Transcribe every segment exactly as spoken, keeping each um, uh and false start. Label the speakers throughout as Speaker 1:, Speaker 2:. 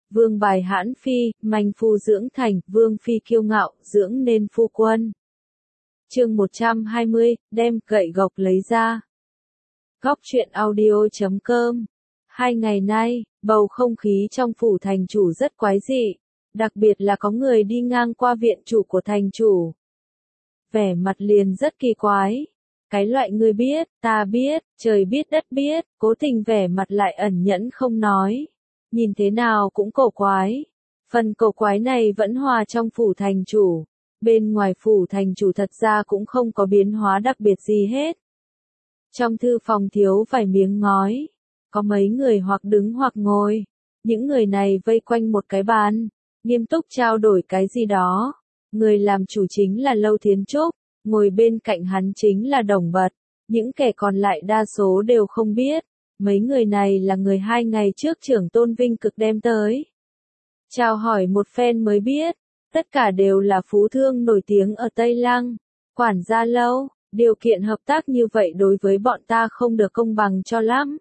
Speaker 1: vương bài hãn phi, manh phu dưỡng thành, vương phi kiêu ngạo, dưỡng nên phu quân. Chương một trăm hai mươi, đem gậy gộc lấy ra. Góc truyện audio chấm com. Hai ngày nay, bầu không khí trong phủ thành chủ rất quái dị, đặc biệt là có người đi ngang qua viện chủ của thành chủ. Vẻ mặt liền rất kỳ quái. Cái loại người biết, ta biết, trời biết đất biết, cố tình vẻ mặt lại ẩn nhẫn không nói. Nhìn thế nào cũng cổ quái. Phần cổ quái này vẫn hòa trong phủ thành chủ. Bên ngoài phủ thành chủ thật ra cũng không có biến hóa đặc biệt gì hết. Trong thư phòng thiếu vài miếng ngói. Có mấy người hoặc đứng hoặc ngồi. Những người này vây quanh một cái bàn, nghiêm túc trao đổi cái gì đó. Người làm chủ chính là Lâu Thiến Trúc, ngồi bên cạnh hắn chính là Đồng Bật. Những kẻ còn lại đa số đều không biết. Mấy người này là người hai ngày trước trưởng tôn Vinh Cực đem tới. Chào hỏi một phen mới biết, tất cả đều là phú thương nổi tiếng ở Tây Lăng. Quản gia Lâu, điều kiện hợp tác như vậy đối với bọn ta không được công bằng cho lắm.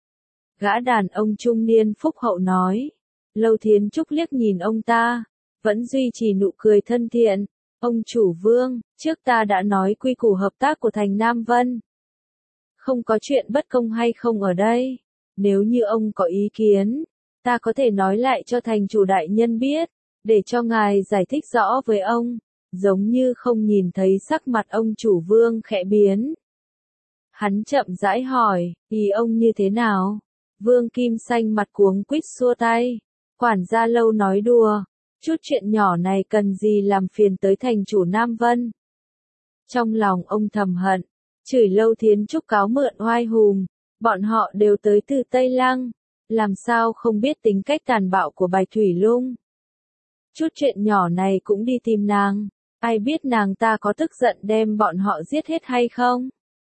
Speaker 1: Gã đàn ông trung niên phúc hậu nói. Lâu Thiến Trúc liếc nhìn ông ta, vẫn duy trì nụ cười thân thiện. Ông chủ Vương, trước ta đã nói quy củ hợp tác của thành Nam Vân. Không có chuyện bất công hay không ở đây. Nếu như ông có ý kiến, ta có thể nói lại cho thành chủ đại nhân biết, để cho ngài giải thích rõ với ông. Giống như không nhìn thấy sắc mặt ông chủ Vương khẽ biến. Hắn chậm rãi hỏi, ý ông như thế nào? Vương Kim xanh mặt cuống quýt xua tay. Quản gia Lâu nói đùa, chút chuyện nhỏ này cần gì làm phiền tới thành chủ Nam Vân. Trong lòng ông thầm hận, chửi Lâu Thiến Trúc cáo mượn oai hùng, bọn họ đều tới từ Tây Lăng, làm sao không biết tính cách tàn bạo của Bạch Thủy Lung. Chút chuyện nhỏ này cũng đi tìm nàng, ai biết nàng ta có tức giận đem bọn họ giết hết hay không?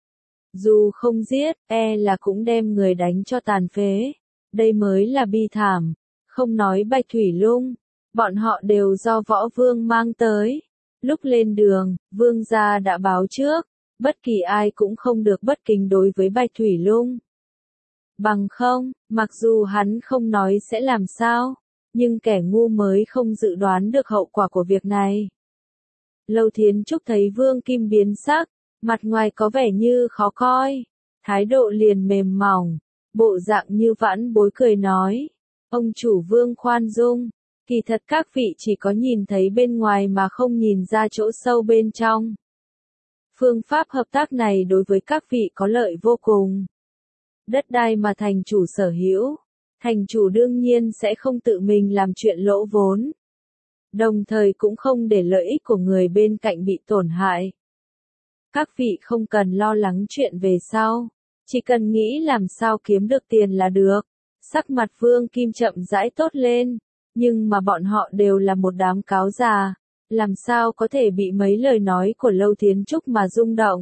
Speaker 1: Dù không giết, e là cũng đem người đánh cho tàn phế, đây mới là bi thảm, không nói Bạch Thủy Lung, bọn họ đều do Võ Vương mang tới. Lúc lên đường, Vương gia đã báo trước, bất kỳ ai cũng không được bất kính đối với Bạch Thủy Lung. Bằng không, mặc dù hắn không nói sẽ làm sao, nhưng kẻ ngu mới không dự đoán được hậu quả của việc này. Lâu Thiến Trúc thấy Vương Kim biến sắc, mặt ngoài có vẻ như khó coi, thái độ liền mềm mỏng, bộ dạng như vãn bối cười nói. Ông chủ Vương khoan dung, kỳ thật các vị chỉ có nhìn thấy bên ngoài mà không nhìn ra chỗ sâu bên trong. Phương pháp hợp tác này đối với các vị có lợi vô cùng. Đất đai mà thành chủ sở hữu, thành chủ đương nhiên sẽ không tự mình làm chuyện lỗ vốn. Đồng thời cũng không để lợi ích của người bên cạnh bị tổn hại. Các vị không cần lo lắng chuyện về sau, chỉ cần nghĩ làm sao kiếm được tiền là được. Sắc mặt Vương Kim chậm rãi tốt lên, nhưng mà bọn họ đều là một đám cáo già, làm sao có thể bị mấy lời nói của Lâu Thiến Trúc mà rung động.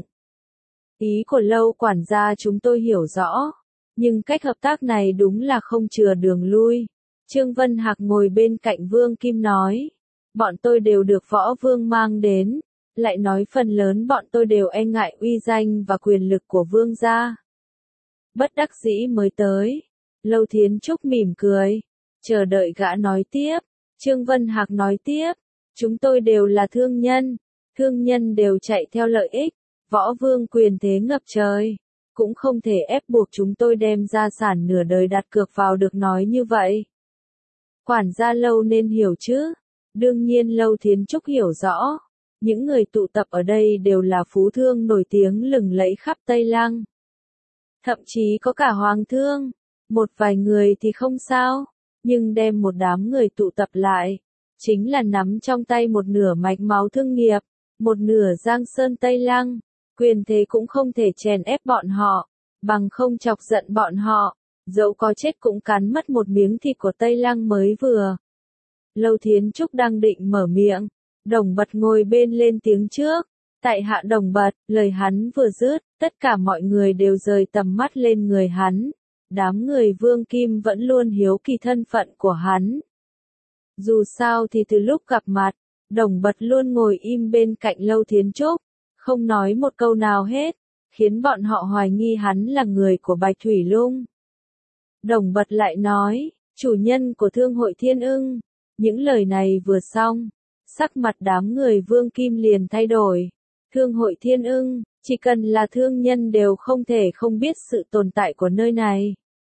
Speaker 1: Ý của Lâu quản gia chúng tôi hiểu rõ, nhưng cách hợp tác này đúng là không chừa đường lui. Trương Vân Hạc ngồi bên cạnh Vương Kim nói, bọn tôi đều được Võ Vương mang đến, lại nói phần lớn bọn tôi đều e ngại uy danh và quyền lực của Vương gia. Bất đắc dĩ mới tới. Lâu Thiến Trúc mỉm cười, chờ đợi gã nói tiếp. Trương Vân Hạc nói tiếp, chúng tôi đều là thương nhân, thương nhân đều chạy theo lợi ích, Võ Vương quyền thế ngập trời, cũng không thể ép buộc chúng tôi đem gia sản nửa đời đặt cược vào được nói như vậy. Quản gia Lâu nên hiểu chứ, đương nhiên Lâu Thiến Trúc hiểu rõ, những người tụ tập ở đây đều là phú thương nổi tiếng lừng lẫy khắp Tây Lăng. Thậm chí có cả hoàng thương. Một vài người thì không sao, nhưng đem một đám người tụ tập lại, chính là nắm trong tay một nửa mạch máu thương nghiệp, một nửa Giang Sơn Tây Lăng, quyền thế cũng không thể chèn ép bọn họ, bằng không chọc giận bọn họ, dẫu có chết cũng cắn mất một miếng thịt của Tây Lăng mới vừa. Lâu Thiến Trúc đang định mở miệng, Đồng Bật ngồi bên lên tiếng trước, tại hạ Đồng Bật, lời hắn vừa dứt, tất cả mọi người đều rời tầm mắt lên người hắn. Đám người Vương Kim vẫn luôn hiếu kỳ thân phận của hắn. Dù sao thì từ lúc gặp mặt, Đồng Bật luôn ngồi im bên cạnh Lâu Thiến Trúc, không nói một câu nào hết, khiến bọn họ hoài nghi hắn là người của Bạch Thủy Lung. Đồng Bật lại nói, chủ nhân của Thương hội Thiên Ưng. Những lời này vừa xong, sắc mặt đám người Vương Kim liền thay đổi. Thương hội Thiên Ưng, chỉ cần là thương nhân đều không thể không biết sự tồn tại của nơi này.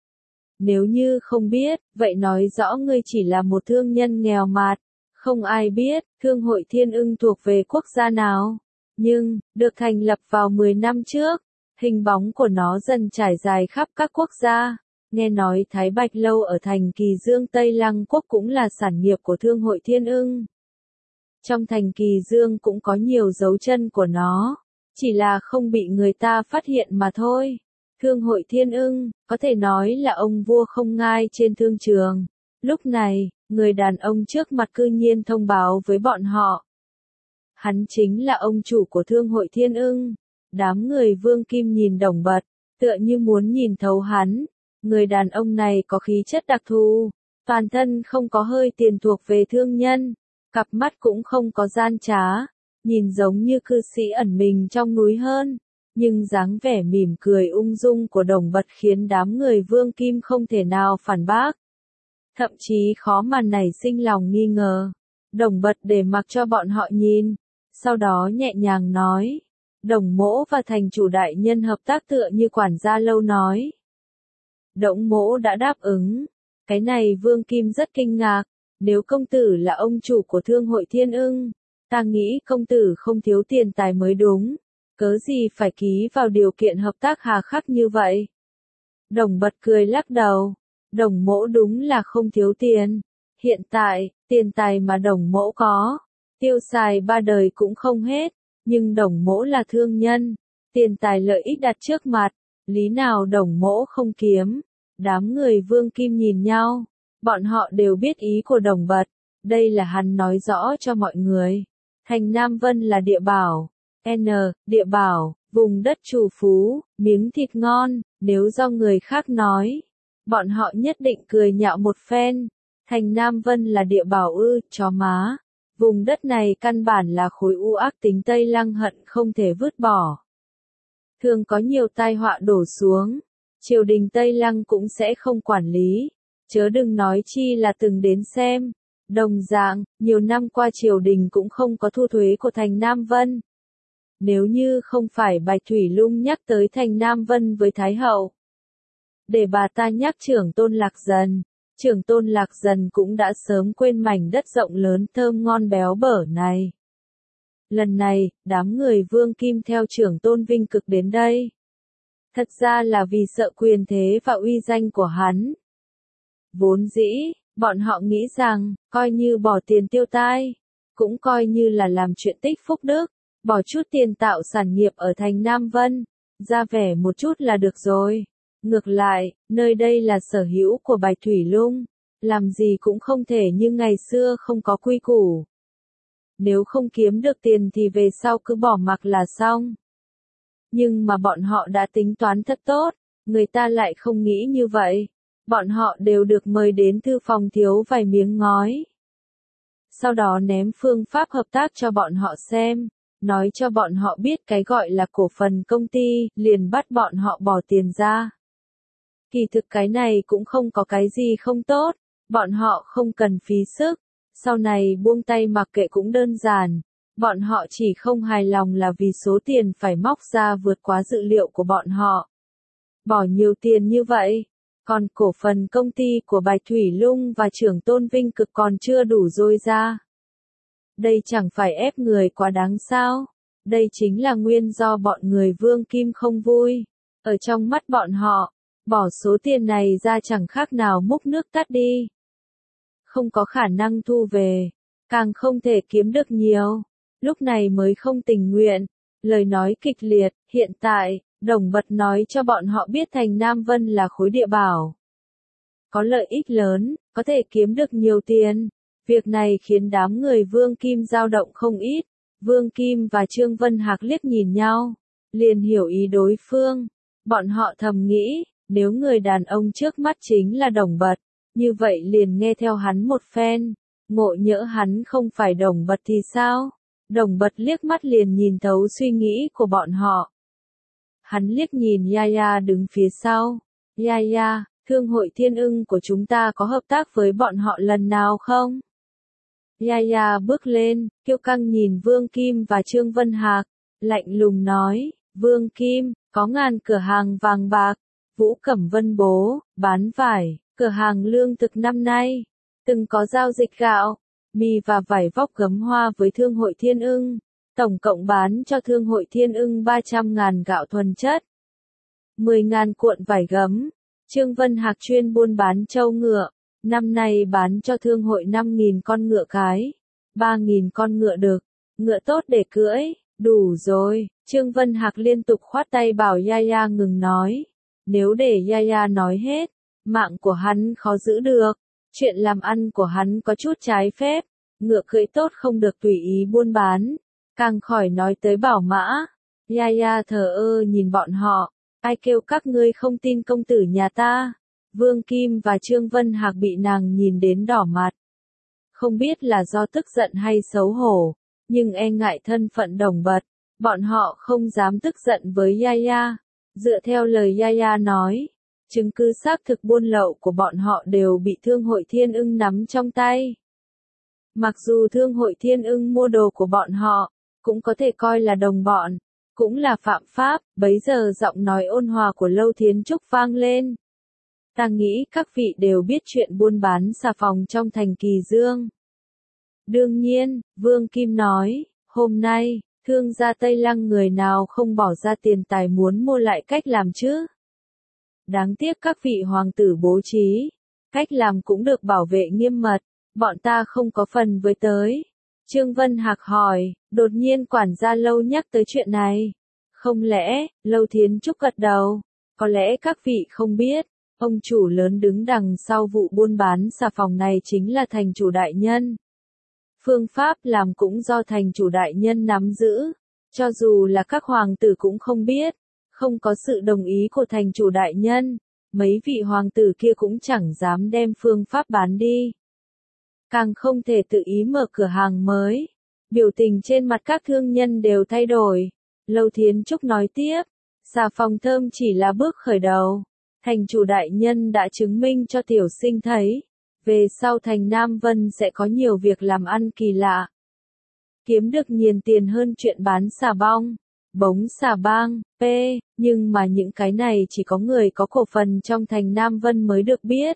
Speaker 1: Nếu như không biết, vậy nói rõ ngươi chỉ là một thương nhân nghèo mạt. Không ai biết, Thương hội Thiên Ưng thuộc về quốc gia nào. Nhưng, được thành lập vào mười năm trước, hình bóng của nó dần trải dài khắp các quốc gia. Nghe nói Thái Bạch Lâu ở thành Kỳ Dương Tây Lăng Quốc cũng là sản nghiệp của Thương hội Thiên Ưng. Trong thành Kỳ Dương cũng có nhiều dấu chân của nó, chỉ là không bị người ta phát hiện mà thôi. Thương hội Thiên Ưng, có thể nói là ông vua không ngai trên thương trường. Lúc này, người đàn ông trước mặt cư nhiên thông báo với bọn họ. Hắn chính là ông chủ của Thương hội Thiên Ưng. Đám người Vương Kim nhìn Đồng Bật, tựa như muốn nhìn thấu hắn. Người đàn ông này có khí chất đặc thù, toàn thân không có hơi tiền thuộc về thương nhân, cặp mắt cũng không có gian trá, nhìn giống như cư sĩ ẩn mình trong núi hơn. Nhưng dáng vẻ mỉm cười ung dung của Đồng Bật khiến đám người Vương Kim không thể nào phản bác. Thậm chí khó mà nảy sinh lòng nghi ngờ. Đồng Bật để mặc cho bọn họ nhìn, sau đó nhẹ nhàng nói. Đồng mỗ và thành chủ đại nhân hợp tác tựa như quản gia lâu nói. Đổng mỗ đã đáp ứng. Cái này Vương Kim rất kinh ngạc. Nếu công tử là ông chủ của Thương hội Thiên Ưng, ta nghĩ công tử không thiếu tiền tài mới đúng. Cớ gì phải ký vào điều kiện hợp tác hà khắc như vậy? Đồng Bật cười lắc đầu. Đồng mỗ đúng là không thiếu tiền. Hiện tại, tiền tài mà đồng mỗ có, tiêu xài ba đời cũng không hết. Nhưng đồng mỗ là thương nhân, tiền tài lợi ích đặt trước mặt, lý nào đồng mỗ không kiếm. Đám người Vương Kim nhìn nhau, bọn họ đều biết ý của Đồng Bật, đây là hắn nói rõ cho mọi người. Thành Nam Vân là địa bảo, N, địa bảo, vùng đất trù phú, miếng thịt ngon, nếu do người khác nói, bọn họ nhất định cười nhạo một phen. Thành Nam Vân là địa bảo ư, chó má. Vùng đất này căn bản là khối u ác tính Tây Lăng hận không thể vứt bỏ. Thường có nhiều tai họa đổ xuống, triều đình Tây Lăng cũng sẽ không quản lý, chớ đừng nói chi là từng đến xem. Đồng dạng, nhiều năm qua triều đình cũng không có thu thuế của thành Nam Vân. Nếu như không phải Bạch Thủy Lung nhắc tới thành Nam Vân với Thái Hậu, để bà ta nhắc trưởng tôn Lạc Dần, trưởng tôn Lạc Dần cũng đã sớm quên mảnh đất rộng lớn thơm ngon béo bở này. Lần này, đám người Vương Kim theo trưởng tôn Vinh Cực đến đây. Thật ra là vì sợ quyền thế và uy danh của hắn. Vốn dĩ, bọn họ nghĩ rằng, coi như bỏ tiền tiêu tai, cũng coi như là làm chuyện tích phúc đức, bỏ chút tiền tạo sản nghiệp ở thành Nam Vân, ra vẻ một chút là được rồi. Ngược lại, nơi đây là sở hữu của Bạch Thủy Lung, làm gì cũng không thể như ngày xưa không có quy củ. Nếu không kiếm được tiền thì về sau cứ bỏ mặc là xong. Nhưng mà bọn họ đã tính toán thật tốt, người ta lại không nghĩ như vậy. Bọn họ đều được mời đến thư phòng thiếu vài miếng ngói. Sau đó ném phương pháp hợp tác cho bọn họ xem, nói cho bọn họ biết cái gọi là cổ phần công ty, liền bắt bọn họ bỏ tiền ra. Kỳ thực cái này cũng không có cái gì không tốt, bọn họ không cần phí sức, sau này buông tay mặc kệ cũng đơn giản, bọn họ chỉ không hài lòng là vì số tiền phải móc ra vượt quá dự liệu của bọn họ. Bỏ nhiều tiền như vậy, còn cổ phần công ty của Bạch Thủy Lung và trưởng tôn Vinh Cực còn chưa đủ dôi ra. Đây chẳng phải ép người quá đáng sao, đây chính là nguyên do bọn người Vương Kim không vui, ở trong mắt bọn họ. Bỏ số tiền này ra chẳng khác nào múc nước tắt đi. Không có khả năng thu về, càng không thể kiếm được nhiều, lúc này mới không tình nguyện. Lời nói kịch liệt, hiện tại, Đồng Bật nói cho bọn họ biết thành Nam Vân là khối địa bảo. Có lợi ích lớn, có thể kiếm được nhiều tiền. Việc này khiến đám người Vương Kim dao động không ít. Vương Kim và Trương Vân Hạc liếc nhìn nhau, liền hiểu ý đối phương. Bọn họ thầm nghĩ, nếu người đàn ông trước mắt chính là Đồng Bật, như vậy liền nghe theo hắn một phen, ngộ nhỡ hắn không phải Đồng Bật thì sao? Đồng Bật liếc mắt liền nhìn thấu suy nghĩ của bọn họ. Hắn liếc nhìn Yaya đứng phía sau. Yaya, Thương hội Thiên Ưng của chúng ta có hợp tác với bọn họ lần nào không? Yaya bước lên, kiêu căng nhìn Vương Kim và Trương Vân Hạc, lạnh lùng nói, Vương Kim, có ngàn cửa hàng vàng bạc, Vũ Cẩm Vân bố, bán vải, cửa hàng lương thực năm nay, từng có giao dịch gạo, mì và vải vóc gấm hoa với Thương hội Thiên Ưng, tổng cộng bán cho Thương hội Thiên Ưng ba trăm ngàn gạo thuần chất, mười ngàn cuộn vải gấm. Trương Vân Hạc chuyên buôn bán trâu ngựa, năm nay bán cho Thương hội năm nghìn con ngựa cái, ba nghìn con ngựa đực, ngựa tốt để cưỡi, đủ rồi. Trương Vân Hạc liên tục khoát tay bảo Yaya ngừng nói, nếu để Yaya nói hết, mạng của hắn khó giữ được, chuyện làm ăn của hắn có chút trái phép, ngựa cưỡi tốt không được tùy ý buôn bán, càng khỏi nói tới bảo mã. Yaya thờ ơ nhìn bọn họ, ai kêu các ngươi không tin công tử nhà ta. Vương Kim và Trương Vân Hạc bị nàng nhìn đến đỏ mặt. Không biết là do tức giận hay xấu hổ, nhưng e ngại thân phận Đồng Bật, bọn họ không dám tức giận với Yaya. Dựa theo lời Yaya nói, chứng cứ xác thực buôn lậu của bọn họ đều bị Thương hội Thiên Ưng nắm trong tay. Mặc dù Thương hội Thiên Ưng mua đồ của bọn họ, cũng có thể coi là đồng bọn, cũng là phạm pháp. Bấy giờ giọng nói ôn hòa của Lâu Thiến Trúc vang lên. Ta nghĩ các vị đều biết chuyện buôn bán xà phòng trong thành Kỳ Dương. Đương nhiên, Vương Kim nói, hôm nay, thương gia Tây Lăng người nào không bỏ ra tiền tài muốn mua lại cách làm chứ? Đáng tiếc các vị hoàng tử bố trí, cách làm cũng được bảo vệ nghiêm mật, bọn ta không có phần với tới. Trương Vân Hạc hỏi, đột nhiên quản gia Lâu nhắc tới chuyện này. Không lẽ, Lâu Thiến Trúc gật đầu, có lẽ các vị không biết, ông chủ lớn đứng đằng sau vụ buôn bán xà phòng này chính là thành chủ đại nhân. Phương pháp làm cũng do thành chủ đại nhân nắm giữ, cho dù là các hoàng tử cũng không biết, không có sự đồng ý của thành chủ đại nhân, mấy vị hoàng tử kia cũng chẳng dám đem phương pháp bán đi. Càng không thể tự ý mở cửa hàng mới. Biểu tình trên mặt các thương nhân đều thay đổi. Lâu Thiến Trúc nói tiếp, xà phòng thơm chỉ là bước khởi đầu. Thành chủ đại nhân đã chứng minh cho tiểu sinh thấy, về sau thành Nam Vân sẽ có nhiều việc làm ăn kỳ lạ. Kiếm được nhiều tiền hơn chuyện bán xà bong, bống xà bang, p, nhưng mà những cái này chỉ có người có cổ phần trong thành Nam Vân mới được biết.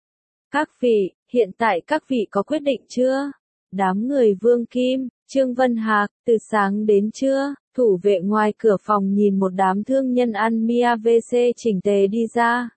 Speaker 1: Các vị, hiện tại các vị có quyết định chưa? Đám người Vương Kim, Trương Vân Hạc, từ sáng đến trưa, thủ vệ ngoài cửa phòng nhìn một đám thương nhân ăn mia vê xê chỉnh tề đi ra.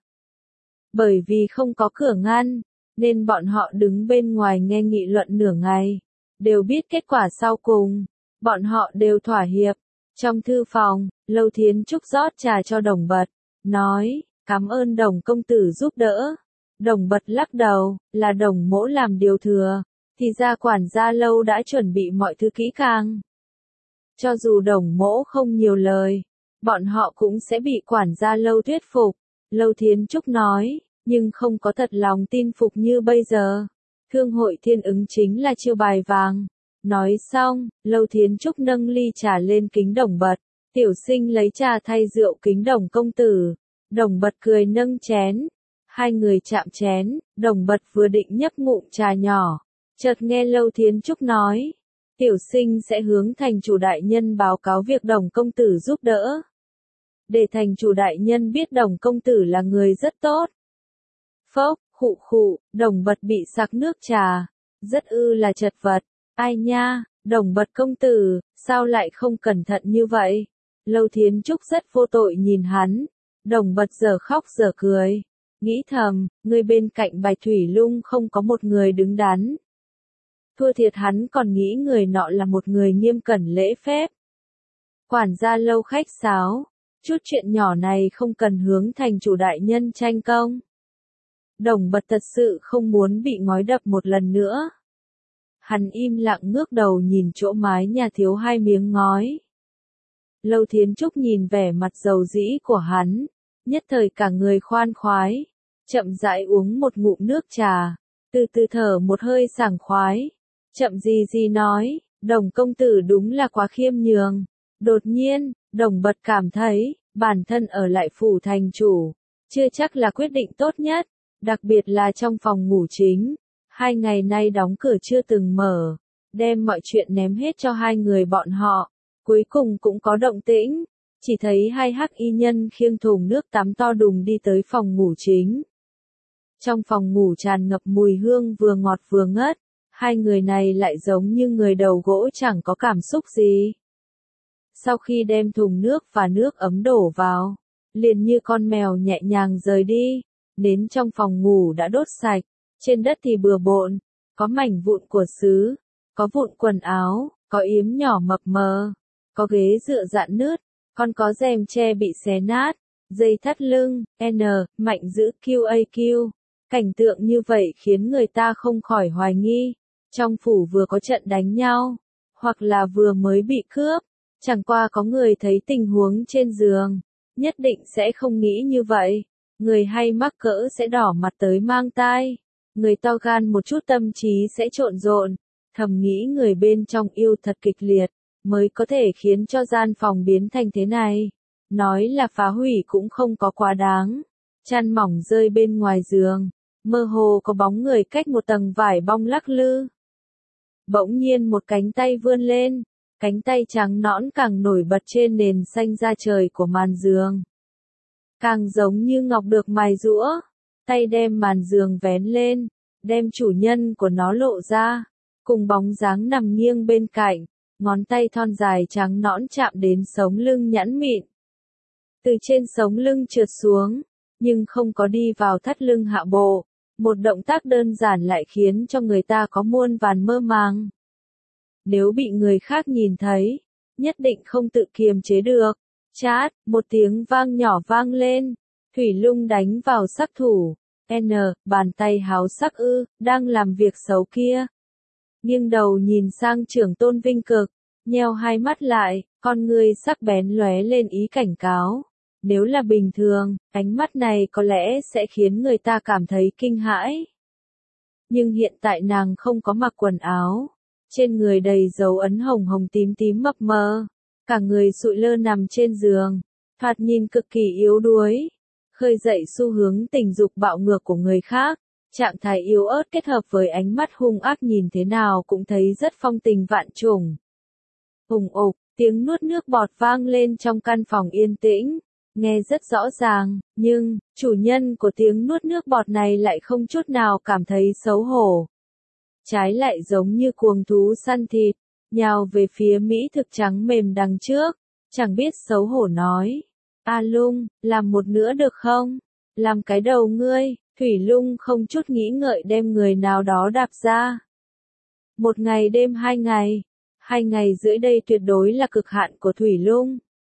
Speaker 1: Bởi vì không có cửa ngăn, nên bọn họ đứng bên ngoài nghe nghị luận nửa ngày, đều biết kết quả sau cùng, bọn họ đều thỏa hiệp. Trong thư phòng, Lâu Thiến Trúc rót trà cho Đồng Bật, nói, cảm ơn Đồng công tử giúp đỡ. Đồng Bật lắc đầu, là Đồng mỗ làm điều thừa, thì ra quản gia Lâu đã chuẩn bị mọi thứ kỹ càng. Cho dù Đồng mỗ không nhiều lời, bọn họ cũng sẽ bị quản gia Lâu thuyết phục. Lâu Thiến Trúc nói, nhưng không có thật lòng tin phục như bây giờ. Thương hội Thiên Ứng chính là chiêu bài vàng. Nói xong, Lâu Thiến Trúc nâng ly trà lên kính Đồng Bật. Tiểu sinh lấy trà thay rượu kính Đồng công tử. Đồng Bật cười nâng chén. Hai người chạm chén, Đồng Bật vừa định nhấp ngụm trà nhỏ. Chợt nghe Lâu Thiến Trúc nói. Tiểu sinh sẽ hướng thành chủ đại nhân báo cáo việc Đồng công tử giúp đỡ. Để thành chủ đại nhân biết Đồng công tử là người rất tốt. Phốc, khụ khụ, Đồng Bật bị sặc nước trà. Rất ư là chật vật. Ai nha, Đồng Bật công tử, sao lại không cẩn thận như vậy? Lâu Thiến Trúc rất vô tội nhìn hắn. Đồng Bật giờ khóc giờ cười. Nghĩ thầm, người bên cạnh Bạch Thủy Lung không có một người đứng đắn. Thua thiệt hắn còn nghĩ người nọ là một người nghiêm cẩn lễ phép. Quản gia Lâu khách sáo, chút chuyện nhỏ này không cần hướng thành chủ đại nhân tranh công. Đồng Bật thật sự không muốn bị ngói đập một lần nữa. Hắn im lặng ngước đầu nhìn chỗ mái nhà thiếu hai miếng ngói. Lâu Thiến Trúc nhìn vẻ mặt dầu dĩ của hắn, nhất thời cả người khoan khoái, chậm rãi uống một ngụm nước trà, từ từ thở một hơi sảng khoái, chậm gì gì nói, Đồng công tử đúng là quá khiêm nhường. Đột nhiên, Đồng Bật cảm thấy, bản thân ở lại phủ thành chủ, chưa chắc là quyết định tốt nhất, đặc biệt là trong phòng ngủ chính. Hai ngày nay đóng cửa chưa từng mở, đem mọi chuyện ném hết cho hai người bọn họ. Cuối cùng cũng có động tĩnh, chỉ thấy hai hắc y nhân khiêng thùng nước tắm to đùng đi tới phòng ngủ chính. Trong phòng ngủ tràn ngập mùi hương vừa ngọt vừa ngất, hai người này lại giống như người đầu gỗ chẳng có cảm xúc gì. Sau khi đem thùng nước và nước ấm đổ vào, liền như con mèo nhẹ nhàng rời đi, nến trong phòng ngủ đã đốt sạch, trên đất thì bừa bộn, có mảnh vụn của sứ, có vụn quần áo, có yếm nhỏ mập mờ, có ghế dựa rạn nứt, còn có rèm che bị xé nát, dây thắt lưng, N, mạnh giữ Q A Q. Cảnh tượng như vậy khiến người ta không khỏi hoài nghi, trong phủ vừa có trận đánh nhau, hoặc là vừa mới bị cướp, chẳng qua có người thấy tình huống trên giường, nhất định sẽ không nghĩ như vậy, người hay mắc cỡ sẽ đỏ mặt tới mang tai, người to gan một chút tâm trí sẽ trộn rộn, thầm nghĩ người bên trong yêu thật kịch liệt, mới có thể khiến cho gian phòng biến thành thế này, nói là phá hủy cũng không có quá đáng, chăn mỏng rơi bên ngoài giường. Mơ hồ có bóng người cách một tầng vải bong lắc lư. Bỗng nhiên một cánh tay vươn lên, cánh tay trắng nõn càng nổi bật trên nền xanh da trời của màn giường. Càng giống như ngọc được mài giũa, tay đem màn giường vén lên, đem chủ nhân của nó lộ ra, cùng bóng dáng nằm nghiêng bên cạnh, ngón tay thon dài trắng nõn chạm đến sống lưng nhẵn mịn. Từ trên sống lưng trượt xuống, nhưng không có đi vào thắt lưng hạ bộ. Một động tác đơn giản lại khiến cho người ta có muôn vàn mơ màng. Nếu bị người khác nhìn thấy, nhất định không tự kiềm chế được. Chát, một tiếng vang nhỏ vang lên. Thủy Lung đánh vào sắc thủ. N, bàn tay háo sắc ư, đang làm việc xấu kia. Nghiêng đầu nhìn sang Trưởng Tôn Vinh Cực, nheo hai mắt lại, con ngươi sắc bén lóe lên ý cảnh cáo. Nếu là bình thường, ánh mắt này có lẽ sẽ khiến người ta cảm thấy kinh hãi. Nhưng hiện tại nàng không có mặc quần áo, trên người đầy dấu ấn hồng hồng tím tím mập mờ, cả người sụi lơ nằm trên giường, thoạt nhìn cực kỳ yếu đuối, khơi dậy xu hướng tình dục bạo ngược của người khác, trạng thái yếu ớt kết hợp với ánh mắt hung ác nhìn thế nào cũng thấy rất phong tình vạn trùng. Hùng ục, tiếng nuốt nước bọt vang lên trong căn phòng yên tĩnh. Nghe rất rõ ràng, nhưng, chủ nhân của tiếng nuốt nước bọt này lại không chút nào cảm thấy xấu hổ. Trái lại giống như cuồng thú săn thịt, nhào về phía Mỹ thực trắng mềm đằng trước, chẳng biết xấu hổ nói. A Lung, làm một nữa được không? Làm cái đầu ngươi, Thủy Lung không chút nghĩ ngợi đem người nào đó đạp ra. Một ngày đêm hai ngày, hai ngày rưỡi đây tuyệt đối là cực hạn của Thủy Lung.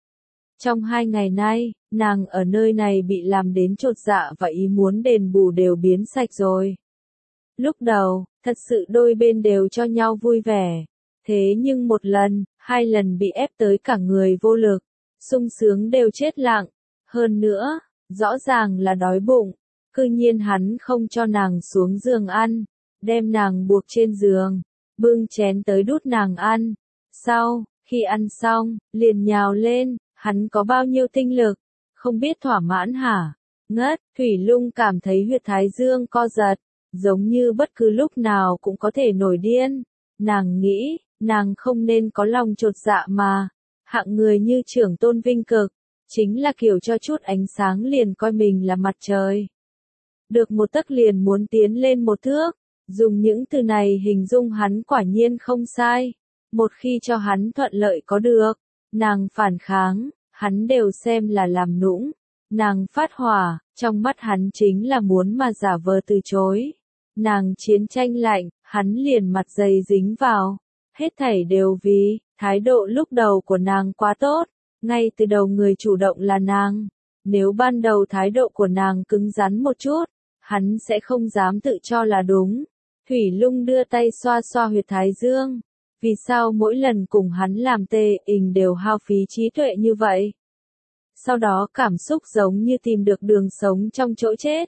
Speaker 1: Trong hai ngày nay, nàng ở nơi này bị làm đến chột dạ và ý muốn đền bù đều biến sạch rồi. Lúc đầu, thật sự đôi bên đều cho nhau vui vẻ. Thế nhưng một lần, hai lần bị ép tới cả người vô lực, sung sướng đều chết lặng. Hơn nữa, rõ ràng là đói bụng, cư nhiên hắn không cho nàng xuống giường ăn, đem nàng buộc trên giường, bưng chén tới đút nàng ăn. Sau, khi ăn xong, liền nhào lên. Hắn có bao nhiêu tinh lực, không biết thỏa mãn hả? Ngất, Thủy Lung cảm thấy huyệt thái dương co giật, giống như bất cứ lúc nào cũng có thể nổi điên. Nàng nghĩ, nàng không nên có lòng chột dạ mà. Hạng người như Trưởng Tôn Vinh Cực, chính là kiểu cho chút ánh sáng liền coi mình là mặt trời. Được một tấc liền muốn tiến lên một thước, dùng những từ này hình dung hắn quả nhiên không sai. Một khi cho hắn thuận lợi có được. Nàng phản kháng, hắn đều xem là làm nũng. Nàng phát hỏa, trong mắt hắn chính là muốn mà giả vờ từ chối. Nàng chiến tranh lạnh, hắn liền mặt dày dính vào. Hết thảy đều vì, thái độ lúc đầu của nàng quá tốt. Ngay từ đầu người chủ động là nàng. Nếu ban đầu thái độ của nàng cứng rắn một chút, hắn sẽ không dám tự cho là đúng. Thủy Lung đưa tay xoa xoa huyệt thái dương. Vì sao mỗi lần cùng hắn làm tê ình đều hao phí trí tuệ như vậy? Sau đó cảm xúc giống như tìm được đường sống trong chỗ chết.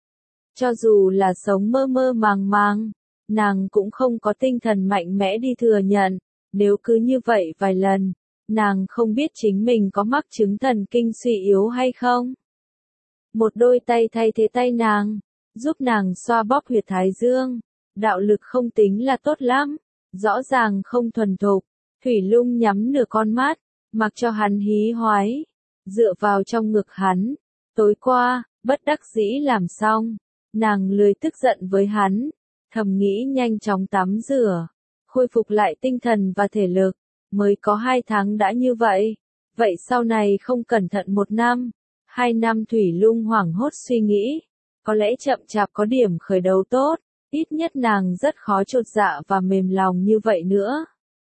Speaker 1: Cho dù là sống mơ mơ màng màng, nàng cũng không có tinh thần mạnh mẽ đi thừa nhận. Nếu cứ như vậy vài lần, nàng không biết chính mình có mắc chứng thần kinh suy yếu hay không. một đôi tay thay thế tay nàng, giúp nàng xoa bóp huyệt thái dương. Đạo lực không tính là tốt lắm, rõ ràng không thuần thục. Thủy Lung nhắm nửa con mắt, mặc cho hắn hí hoái, dựa vào trong ngực hắn. Tối qua, bất đắc dĩ làm xong, nàng lười tức giận với hắn, thầm nghĩ nhanh chóng tắm rửa, khôi phục lại tinh thần và thể lực. Mới có hai tháng đã như vậy, vậy sau này không cẩn thận một năm, hai năm. Thủy Lung hoảng hốt suy nghĩ, có lẽ chậm chạp có điểm khởi đầu tốt, ít nhất nàng rất khó chột dạ và mềm lòng như vậy nữa.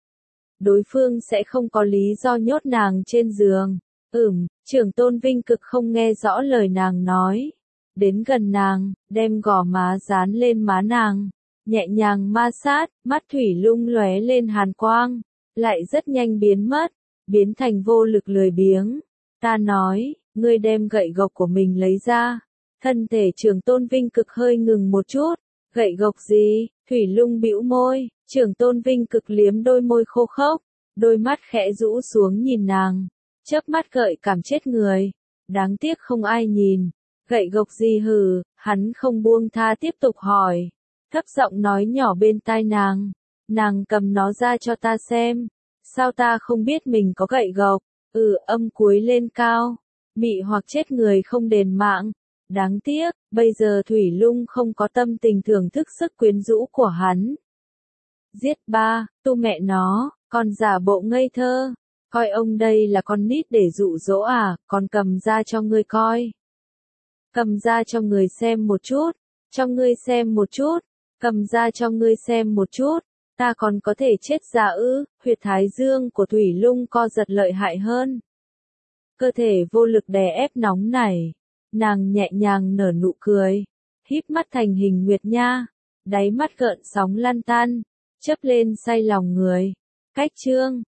Speaker 1: Đối phương sẽ không có lý do nhốt nàng trên giường. Ừm, Trưởng Tôn Vinh Cực không nghe rõ lời nàng nói. Đến gần nàng, đem gò má dán lên má nàng, nhẹ nhàng ma sát, mắt Thủy Lung lóe lên hàn quang, lại rất nhanh biến mất, biến thành vô lực lười biếng. Ta nói, ngươi đem gậy gộc của mình lấy ra. Thân thể Trưởng Tôn Vinh Cực hơi ngừng một chút. Gậy gộc gì? Thủy Lung bĩu môi, Trưởng Tôn Vinh Cực liếm đôi môi khô khốc, đôi mắt khẽ rũ xuống nhìn nàng, chớp mắt gợi cảm chết người. Đáng tiếc không ai nhìn. Gậy gộc gì hừ? Hắn không buông tha tiếp tục hỏi, thấp giọng nói nhỏ bên tai nàng. Nàng cầm nó ra cho ta xem. Sao ta không biết mình có gậy gộc? Ừ, âm cuối lên cao. Mị hoặc chết người không đền mạng. Đáng tiếc, bây giờ Thủy Lung không có tâm tình thưởng thức sức quyến rũ của hắn. Giết ba, tu mẹ nó, còn giả bộ ngây thơ. Coi ông đây là con nít để dụ dỗ à, còn cầm ra cho ngươi coi. Cầm ra cho người xem một chút, cho ngươi xem một chút, cầm ra cho ngươi xem một chút. Ta còn có thể chết già ư? Huyệt thái dương của Thủy Lung co giật lợi hại hơn. Cơ thể vô lực đè ép nóng nảy. Nàng nhẹ nhàng nở nụ cười, híp mắt thành hình nguyệt nha, đáy mắt gợn sóng lan tan, chớp lên say lòng người. Cách chương